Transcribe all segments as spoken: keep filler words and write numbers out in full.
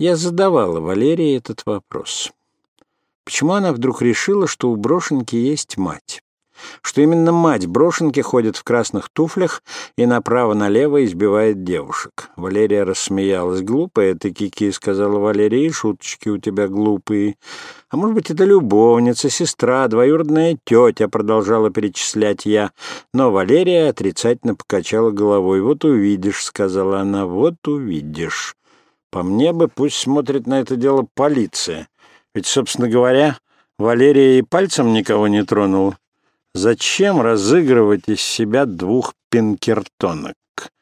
Я задавала Валерии этот вопрос. Почему она вдруг решила, что у Брошенки есть мать? Что именно мать Брошенки ходит в красных туфлях и направо-налево избивает девушек? Валерия рассмеялась. «Глупая ты, Кики», — сказала Валерия, — «и шуточки у тебя глупые». «А может быть, это любовница, сестра, двоюродная тетя», — продолжала перечислять я. Но Валерия отрицательно покачала головой. «Вот увидишь», — сказала она, — «вот увидишь». По мне бы пусть смотрит на это дело полиция. Ведь, собственно говоря, Валерия и пальцем никого не тронула. Зачем разыгрывать из себя двух пинкертонок?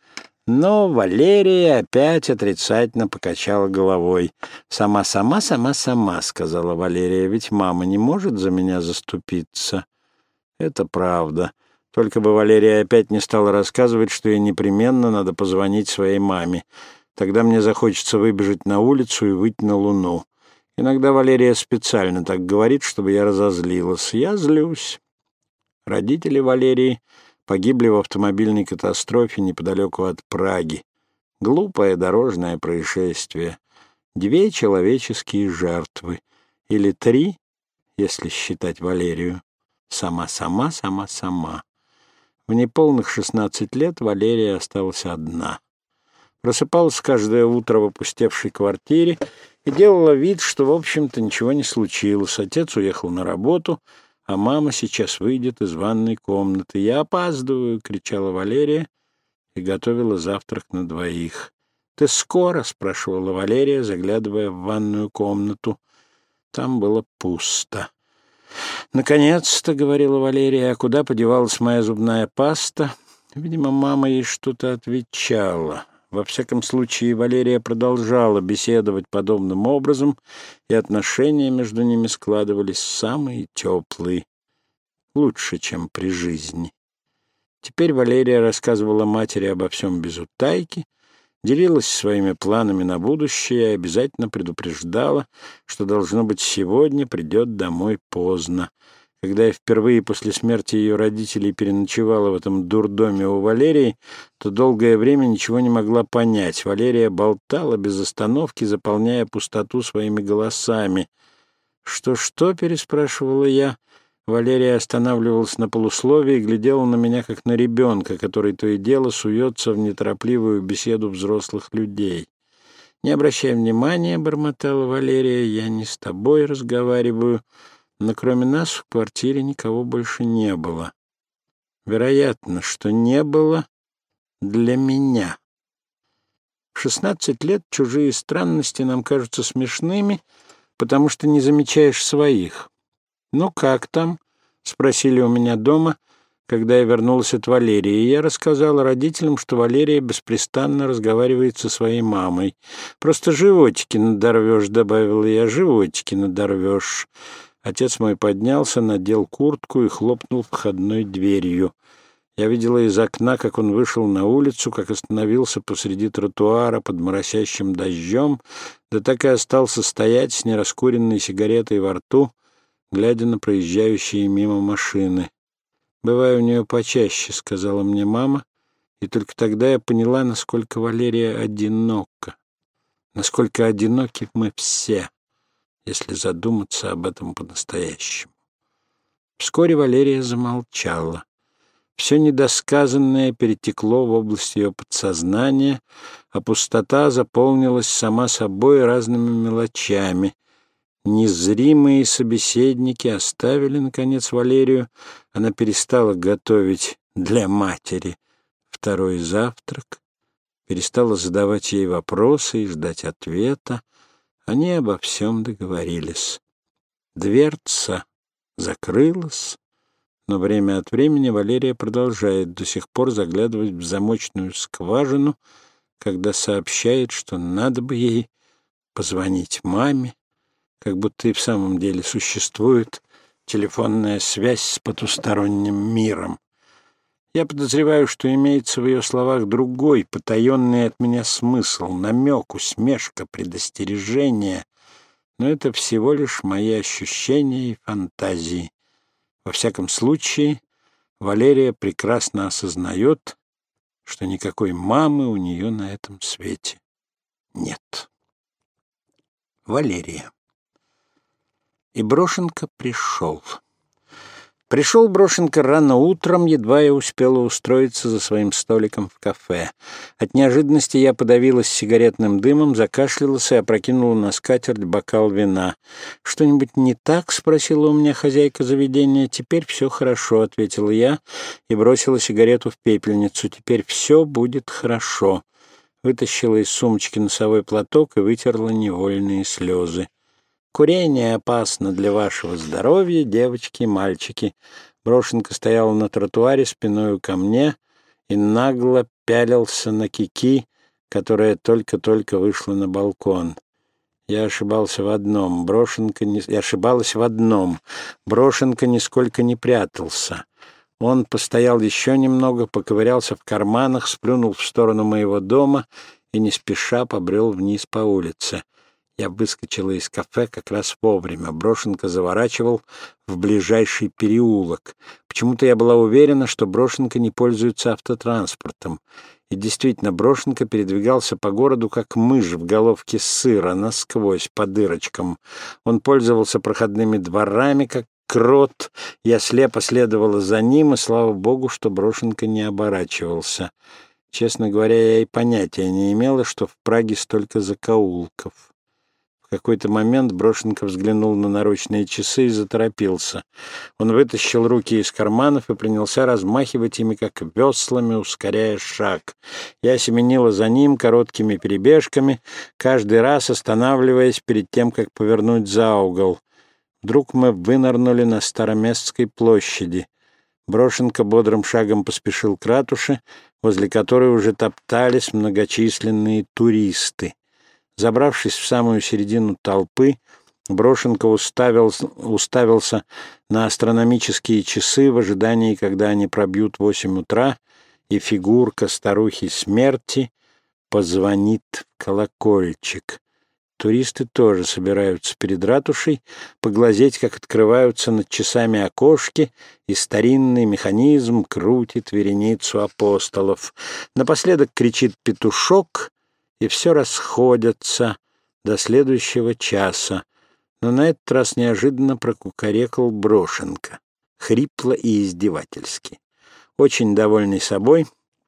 Но Валерия опять отрицательно покачала головой. «Сама, сама, сама, сама», — сказала Валерия, — «ведь мама не может за меня заступиться». Это правда. Только бы Валерия опять не стала рассказывать, что ей непременно надо позвонить своей маме. Тогда мне захочется выбежать на улицу и выйти на луну. Иногда Валерия специально так говорит, чтобы я разозлилась. Я злюсь. Родители Валерии погибли в автомобильной катастрофе неподалеку от Праги. Глупое дорожное происшествие. Две человеческие жертвы. Или три, если считать Валерию. Сама, сама, сама, сама. В неполных шестнадцать лет Валерия осталась одна. Просыпалась каждое утро в опустевшей квартире и делала вид, что, в общем-то, ничего не случилось. Отец уехал на работу, а мама сейчас выйдет из ванной комнаты. «Я опаздываю!» — кричала Валерия и готовила завтрак на двоих. «Ты скоро?» — спрашивала Валерия, заглядывая в ванную комнату. Там было пусто. «Наконец-то!» — говорила Валерия. «А куда подевалась моя зубная паста?» Видимо, мама ей что-то отвечала. Во всяком случае, Валерия продолжала беседовать подобным образом, и отношения между ними складывались самые теплые, лучше, чем при жизни. Теперь Валерия рассказывала матери обо всем без утайки, делилась своими планами на будущее и обязательно предупреждала, что, должно быть, сегодня придет домой поздно. Когда я впервые после смерти ее родителей переночевала в этом дурдоме у Валерии, то долгое время ничего не могла понять. Валерия болтала без остановки, заполняя пустоту своими голосами. «Что-что?» — переспрашивала я. Валерия останавливалась на полусловии и глядела на меня, как на ребенка, который то и дело суется в неторопливую беседу взрослых людей. «Не обращай внимания», — бормотала Валерия, — «я не с тобой разговариваю». Но кроме нас в квартире никого больше не было. Вероятно, что не было для меня. В шестнадцать лет чужие странности нам кажутся смешными, потому что не замечаешь своих. «Ну как там?» — спросили у меня дома, когда я вернулась от Валерии, и я рассказала родителям, что Валерия беспрестанно разговаривает со своей мамой. «Просто животики надорвешь», — добавила я, — «животики надорвешь». Отец мой поднялся, надел куртку и хлопнул входной дверью. Я видела из окна, как он вышел на улицу, как остановился посреди тротуара под моросящим дождем, да так и остался стоять с нераскуренной сигаретой во рту, глядя на проезжающие мимо машины. «Бываю у нее почаще», — сказала мне мама, и только тогда я поняла, насколько Валерия одинока, насколько одиноки мы все, если задуматься об этом по-настоящему. Вскоре Валерия замолчала. Все недосказанное перетекло в область ее подсознания, а пустота заполнилась сама собой разными мелочами. Незримые собеседники оставили, наконец, Валерию. Она перестала готовить для матери второй завтрак, перестала задавать ей вопросы и ждать ответа. Они обо всем договорились. Дверца закрылась, но время от времени Валерия продолжает до сих пор заглядывать в замочную скважину, когда сообщает, что надо бы ей позвонить маме, как будто и в самом деле существует телефонная связь с потусторонним миром. Я подозреваю, что имеется в ее словах другой, потаенный от меня смысл, намек, усмешка, предостережение, но это всего лишь мои ощущения и фантазии. Во всяком случае, Валерия прекрасно осознает, что никакой мамы у нее на этом свете нет. Валерия. И Брошенко пришел. Пришел Брошенко рано утром, едва я успела устроиться за своим столиком в кафе. От неожиданности я подавилась сигаретным дымом, закашлялась и опрокинула на скатерть бокал вина. «Что-нибудь не так?» — спросила у меня хозяйка заведения. «Теперь все хорошо», — ответила я и бросила сигарету в пепельницу. «Теперь все будет хорошо». Вытащила из сумочки носовой платок и вытерла невольные слезы. «Курение опасно для вашего здоровья, девочки и мальчики». Брошенко стоял на тротуаре спиною ко мне и нагло пялился на Кики, которая только-только вышла на балкон. Я ошибался в одном. Брошенко не... Я ошибалась в одном. Брошенко нисколько не прятался. Он постоял еще немного, поковырялся в карманах, сплюнул в сторону моего дома и не спеша побрел вниз по улице. Я выскочила из кафе как раз вовремя. Брошенко заворачивал в ближайший переулок. Почему-то я была уверена, что Брошенко не пользуется автотранспортом. И действительно, Брошенко передвигался по городу, как мышь в головке сыра, насквозь, по дырочкам. Он пользовался проходными дворами, как крот. Я слепо следовала за ним, и слава богу, что Брошенко не оборачивался. Честно говоря, я и понятия не имела, что в Праге столько закоулков. В какой-то момент Брошенко взглянул на наручные часы и заторопился. Он вытащил руки из карманов и принялся размахивать ими, как веслами, ускоряя шаг. Я семенила за ним короткими перебежками, каждый раз останавливаясь перед тем, как повернуть за угол. Вдруг мы вынырнули на Староместской площади. Брошенко бодрым шагом поспешил к ратуше, возле которой уже топтались многочисленные туристы. Забравшись в самую середину толпы, Брошенко уставился, уставился на астрономические часы в ожидании, когда они пробьют восемь утра, и фигурка старухи смерти позвонит в колокольчик. Туристы тоже собираются перед ратушей, поглазеть, как открываются над часами окошки, и старинный механизм крутит вереницу апостолов. Напоследок кричит петушок, и все расходятся до следующего часа. Но на этот раз неожиданно прокукарекал Брошенко, хрипло и издевательски. Очень довольный собой,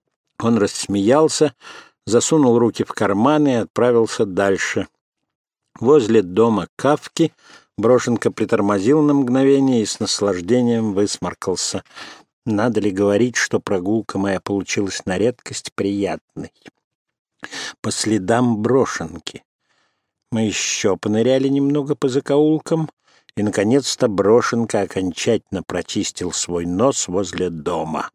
он рассмеялся, засунул руки в карманы и отправился дальше. Возле дома Кафки Брошенко притормозил на мгновение и с наслаждением высморкался. Надо ли говорить, что прогулка моя получилась на редкость приятной? По следам Брошенки. Мы еще поныряли немного по закоулкам, и, наконец-то, Брошенко окончательно прочистил свой нос возле дома.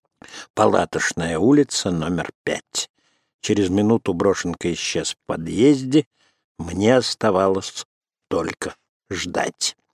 Палаточная улица, номер пять. Через минуту Брошенко исчез в подъезде. Мне оставалось только ждать.